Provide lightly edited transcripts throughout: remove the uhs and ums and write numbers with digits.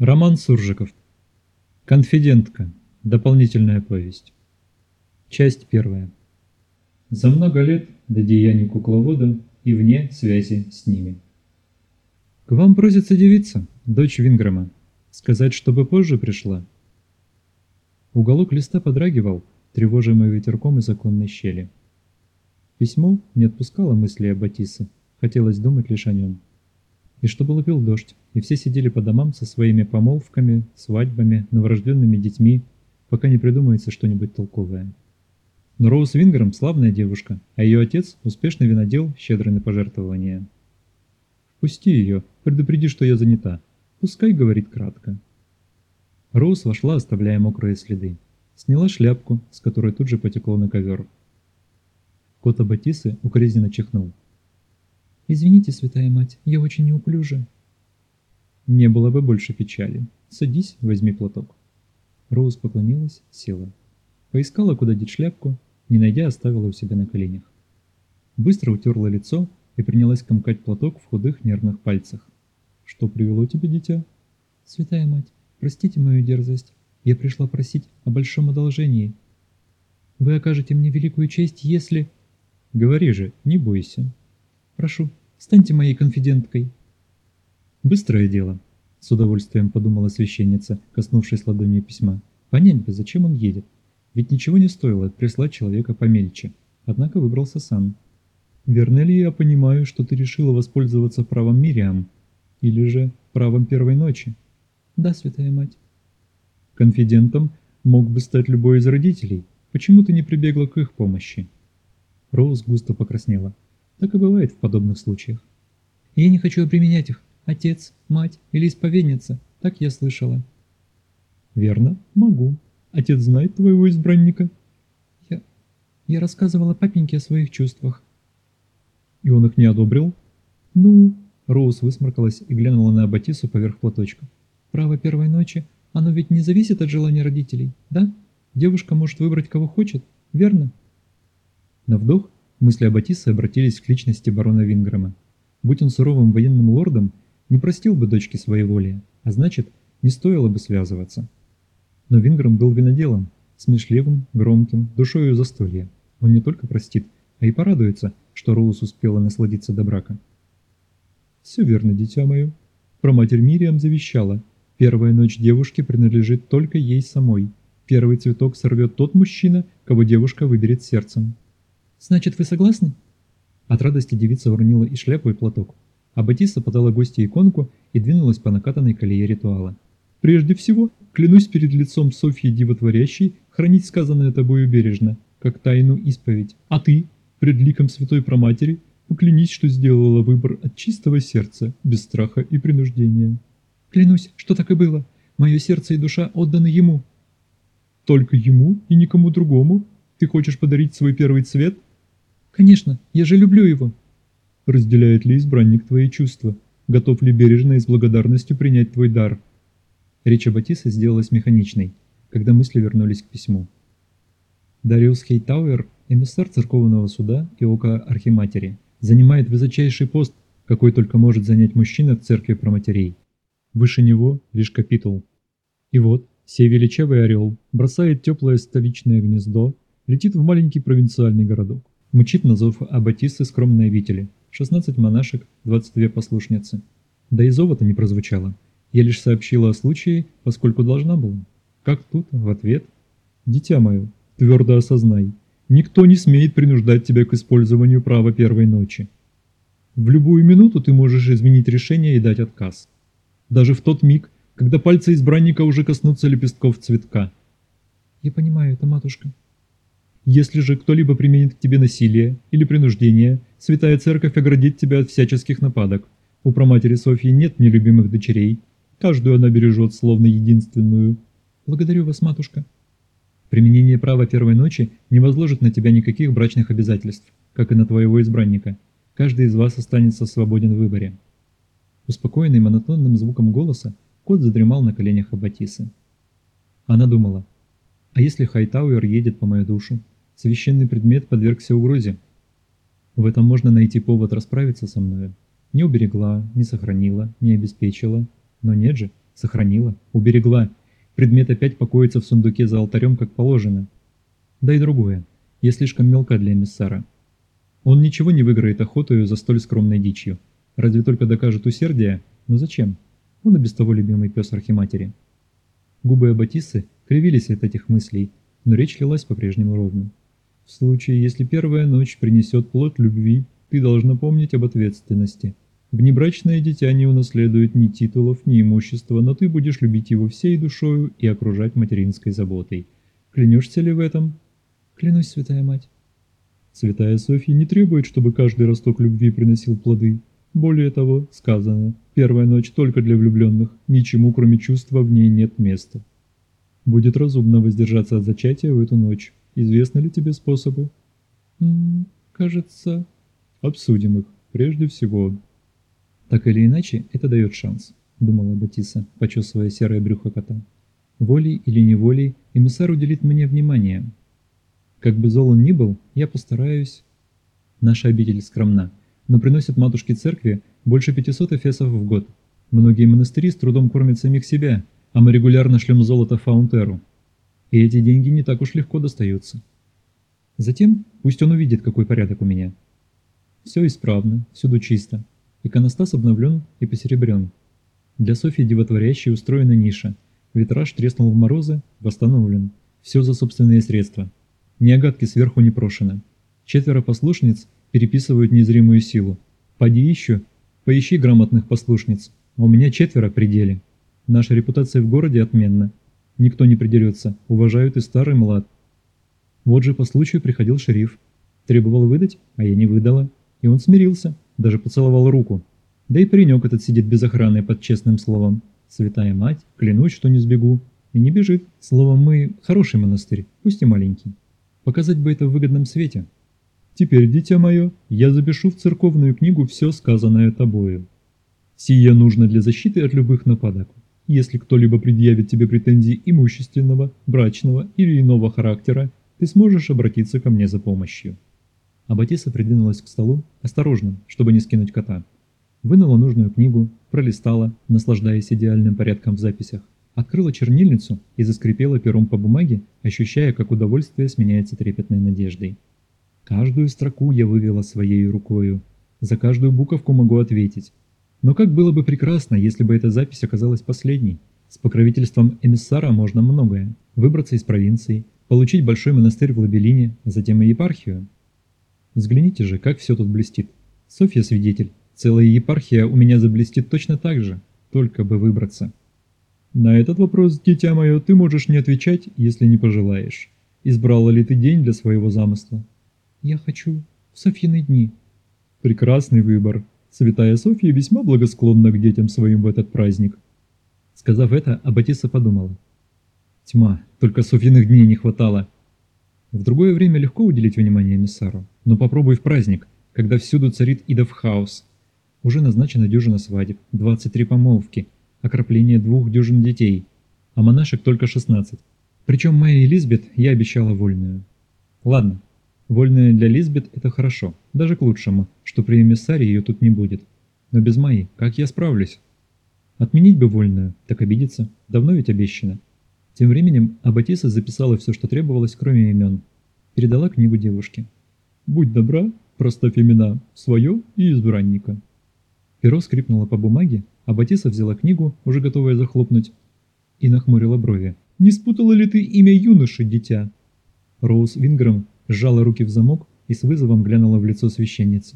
Роман Суржиков. Конфидентка. Дополнительная повесть. Часть первая. За много лет до деяний кукловода и вне связи с ними. К вам просится девица, дочь Винграма. Сказать, чтобы позже пришла. Уголок листа подрагивал, тревожимый ветерком из оконной щели. Письмо не отпускало мысли об Батиссе, хотелось думать лишь о нем. И чтобы лупил дождь, и все сидели по домам со своими помолвками, свадьбами, новорожденными детьми, пока не придумается что-нибудь толковое. Но Роуз Винграм славная девушка, а ее отец успешный винодел, щедрый на пожертвования. «Впусти ее, предупреди, что я занята. Пускай говорит кратко». Роуз вошла, оставляя мокрые следы. Сняла шляпку, с которой тут же потекло на ковер. Кот Батиссы укоризненно чихнул. «Извините, святая мать, я очень неуклюжа». «Не было бы больше печали. Садись, возьми платок». Роуз поклонилась, села. Поискала, куда деть шляпку, не найдя, оставила у себя на коленях. Быстро утерла лицо и принялась комкать платок в худых нервных пальцах. «Что привело тебя, дитя?» «Святая мать, простите мою дерзость. Я пришла просить о большом одолжении. Вы окажете мне великую честь, если...» «Говори же, не бойся». «Прошу, станьте моей конфиденткой». «Быстрое дело», — с удовольствием подумала священница, коснувшись ладонью письма. «Понять бы, зачем он едет. Ведь ничего не стоило прислать человека помельче. Однако выбрался сам. Верно ли я понимаю, что ты решила воспользоваться правом Мириам? Или же правом первой ночи?» «Да, святая мать». «Конфидентом мог бы стать любой из родителей. Почему ты не прибегла к их помощи?» Роуз густо покраснела. Так и бывает в подобных случаях. «Я не хочу обременять их. Отец, мать или исповедница. Так я слышала». «Верно, могу. Отец знает твоего избранника?» Я рассказывала папеньке о своих чувствах». «И он их не одобрил?» «Ну...» Роуз высморкалась и глянула на Батиссу поверх платочка. «Право первой ночи, оно ведь не зависит от желания родителей, да? Девушка может выбрать, кого хочет, верно?» На вдох мысли о Батиссе обратились к личности барона Винграма. Будь он суровым военным лордом, не простил бы дочке своеволия, а значит, не стоило бы связываться. Но Винграм был виноделом, смешливым, громким, душою застолья. Он не только простит, а и порадуется, что Роуз успела насладиться до брака. «Все верно, дитя мое. Праматерь Мириам завещала. Первая ночь девушки принадлежит только ей самой. Первый цветок сорвет тот мужчина, кого девушка выберет сердцем». «Значит, вы согласны?» От радости девица уронила и шляпу, и платок, а Батисса подала гостье иконку и двинулась по накатанной колее ритуала. «Прежде всего, клянусь перед лицом Софьи Дивотворящей хранить сказанное тобою бережно, как тайну исповедь. А ты, пред ликом Святой Праматери, поклянись, что сделала выбор от чистого сердца, без страха и принуждения». «Клянусь, что так и было. Мое сердце и душа отданы ему». «Только ему и никому другому? Ты хочешь подарить свой первый цвет?» «Конечно, я же люблю его». «Разделяет ли избранник твои чувства? Готов ли бережно и с благодарностью принять твой дар?» Речь Батиссы сделалась механичной, когда мысли вернулись к письму. Дариус Хейтауэр, эмиссар церковного суда и ока Архиматери, занимает высочайший пост, какой только может занять мужчина в церкви праматерей. Выше него лишь капитул. И вот, сей величавый орел бросает теплое столичное гнездо, летит в маленький провинциальный городок. Мчит на зов Батиссы скромные обители, 16 монашек, 22 послушницы. Да и зова-то не прозвучало. Я лишь сообщила о случае, поскольку должна была. Как тут, в ответ? «Дитя мое, твердо осознай, никто не смеет принуждать тебя к использованию права первой ночи. В любую минуту ты можешь изменить решение и дать отказ. Даже в тот миг, когда пальцы избранника уже коснутся лепестков цветка». «Я понимаю это, матушка». «Если же кто-либо применит к тебе насилие или принуждение, Святая Церковь оградит тебя от всяческих нападок. У праматери Софьи нет нелюбимых дочерей. Каждую она бережет, словно единственную». «Благодарю вас, матушка». «Применение права первой ночи не возложит на тебя никаких брачных обязательств, как и на твоего избранника. Каждый из вас останется свободен в выборе». Успокоенный монотонным звуком голоса, кот задремал на коленях Батиссы. Она думала, а если Хайтауэр едет по мою душу? Священный предмет подвергся угрозе. В этом можно найти повод расправиться со мною. Не уберегла, не сохранила, не обеспечила. Но нет же, Сохранила, уберегла. Предмет опять покоится в сундуке за алтарем, как положено. Да и другое. Я слишком мелка для эмиссара. Он ничего не выиграет охотою за столь скромной дичью. Разве только докажет усердие, но зачем? Он и без того любимый пес Архиматери. Губы Аббатисы кривились от этих мыслей, но речь лилась по-прежнему ровно. В случае, если первая ночь принесет плод любви, ты должна помнить об ответственности. Внебрачное дитя не унаследует ни титулов, ни имущества, но ты будешь любить его всей душою и окружать материнской заботой. Клянешься ли в этом? Клянусь, святая мать. Святая Софья не требует, чтобы каждый росток любви приносил плоды. Более того, сказано, первая ночь только для влюбленных, ничему кроме чувства в ней нет места. Будет разумно воздержаться от зачатия в эту ночь. Известны ли тебе способы? Кажется... Обсудим их, прежде всего. Так или иначе, это дает шанс, думала Батиса, почесывая серое брюхо кота. Волей или неволей эмиссар уделит мне внимание. Как бы зол он ни был, я постараюсь... Наша обитель скромна, но приносит матушке церкви больше 500 эфесов в год. Многие монастыри с трудом кормят самих себя, а мы регулярно шлем золото в Фаунтеру. И эти деньги не так уж легко достаются. Затем пусть он увидит, какой порядок у меня. Все исправно, всюду чисто. Иконостас обновлен и посеребрен. Для Софьи Дивотворящей устроена ниша. Витраж треснул в морозы, восстановлен. Все за собственные средства. Ни огадки сверху не прошено. 4 послушниц переписывают незримую силу. Поди еще, поищи грамотных послушниц. А у меня 4 при деле. Наша репутация в городе отменна. Никто не придерется, уважают и старый, и млад. Вот же по случаю приходил шериф. Требовал выдать, а я не выдала. И он смирился, даже поцеловал руку. Да и паренек этот сидит без охраны под честным словом. Святая мать, клянусь, что не сбегу. И не бежит. Словом, мы хороший монастырь, пусть и маленький. Показать бы это в выгодном свете. Теперь, дитя мое, я запишу в церковную книгу все сказанное тобою. Сие нужно для защиты от любых нападок. Если кто-либо предъявит тебе претензии имущественного, брачного или иного характера, ты сможешь обратиться ко мне за помощью. Аббатиса придвинулась к столу, осторожно, чтобы не скинуть кота. Вынула нужную книгу, пролистала, наслаждаясь идеальным порядком в записях, открыла чернильницу и заскрипела пером по бумаге, ощущая, как удовольствие сменяется трепетной надеждой. Каждую строку я вывела своей рукою, за каждую буковку могу ответить. Но как было бы прекрасно, если бы эта запись оказалась последней. С покровительством эмиссара можно многое. Выбраться из провинции, получить большой монастырь в Лабелине, а затем и епархию. Взгляните же, как все тут блестит. Софья свидетель, целая епархия у меня заблестит точно так же, только бы выбраться. На этот вопрос, дитя мое, ты можешь не отвечать, если не пожелаешь. Избрала ли ты день для своего замысла? Я хочу в Софьины дни. Прекрасный выбор. Святая Софья весьма благосклонна к детям своим в этот праздник. Сказав это, Аббатиса подумала. Тьма, только Софьиных дней не хватало. В другое время легко уделить внимание эмиссару, но попробуй в праздник, когда всюду царит идов хаос. Уже назначена дюжина свадеб, 23 помолвки, окропление 2 дюжин детей, а монашек только 16. Причем Майе и Лизбет я обещала вольную. Ладно, вольная для Лизбет это хорошо, даже к лучшему, что при эмиссаре ее тут не будет. Но без Майи как я справлюсь? Отменить бы вольную, так обидеться, давно ведь обещано. Тем временем Аббатиса записала все, что требовалось, кроме имен. Передала книгу девушке. «Будь добра, проставь имена свое и избранника». Перо скрипнуло по бумаге, Аббатиса взяла книгу, уже готовая захлопнуть, и нахмурила брови. «Не спутала ли ты имя юноши, дитя?» Роуз Вингрэм сжала руки в замок и с вызовом глянула в лицо священницы.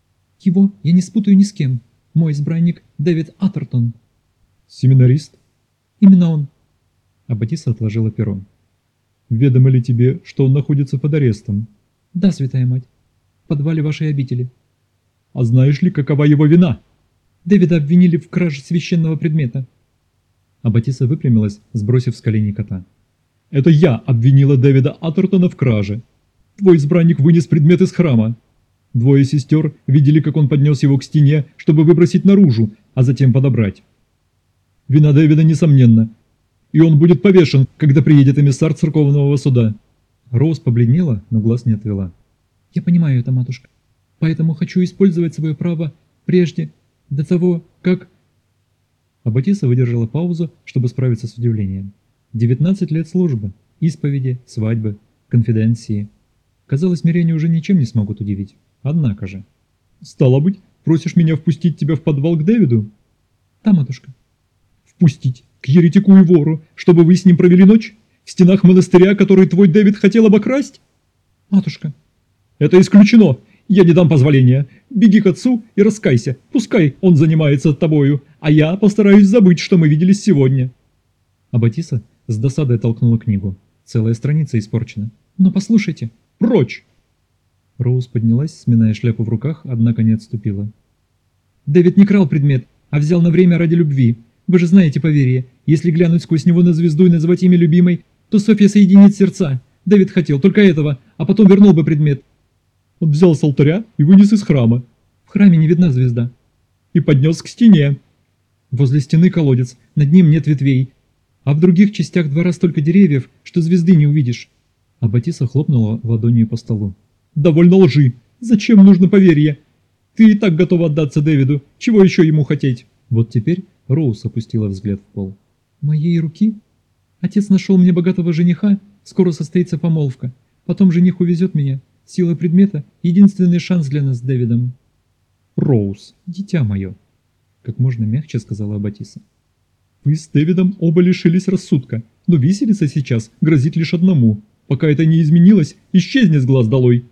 «Его я не спутаю ни с кем. Мой избранник Дэвид Атертон». «Семинарист?» «Именно он». Аббатиса отложила перо. «Ведомо ли тебе, что он находится под арестом?» «Да, святая мать. В подвале вашей обители». «А знаешь ли, какова его вина?» «Дэвида обвинили в краже священного предмета». Аббатиса выпрямилась, сбросив с коленей кота. «Это я обвинила Дэвида Атертона в краже. Твой избранник вынес предмет из храма. 2 сестер видели, как он поднес его к стене, чтобы выбросить наружу, а затем подобрать. Вина Дэвида несомненна, и он будет повешен, когда приедет эмиссар церковного суда». Роуз побледнела, но глаз не отвела. «Я понимаю это, матушка. Поэтому хочу использовать свое право прежде, до того, как...» Аббатиса выдержала паузу, чтобы справиться с удивлением. 19 лет службы, исповеди, свадьбы, конфиденции. Казалось, миряне уже ничем не смогут удивить. Однако же. «Стало быть, просишь меня впустить тебя в подвал к Дэвиду?» «Да, матушка». «Впустить к еретику и вору, чтобы вы с ним провели ночь? В стенах монастыря, который твой Дэвид хотел обокрасть?» «Матушка». «Это исключено. Я не дам позволения. Беги к отцу и раскайся. Пускай он занимается тобою, а я постараюсь забыть, что мы виделись сегодня». Аббатиса с досадой толкнула книгу. Целая страница испорчена. «Но послушайте. Прочь!» Роуз поднялась, сминая шляпу в руках, однако не отступила. «Дэвид не крал предмет, а взял на время ради любви. Вы же знаете поверье. Если глянуть сквозь него на звезду и назвать имя любимой, то Софья соединит сердца. Дэвид хотел только этого, а потом вернул бы предмет. Он взял с алтаря и вынес из храма. В храме не видна звезда. И поднес к стене. Возле стены колодец, над ним нет ветвей. А в других частях двора столько деревьев, что звезды не увидишь». Аббатиса хлопнула ладонью по столу. «Довольно лжи. Зачем нужно поверье? Ты и так готова отдаться Дэвиду. Чего еще ему хотеть?» Вот теперь Роуз опустила взгляд в пол. «Моей руки? Отец нашел мне богатого жениха, скоро состоится помолвка. Потом жених увезет меня. Сила предмета — единственный шанс для нас с Дэвидом». «Роуз, дитя мое», — как можно мягче сказала Аббатиса. «Вы с Дэвидом оба лишились рассудка, но виселица сейчас грозит лишь одному. Пока это не изменилось, исчезни с глаз долой.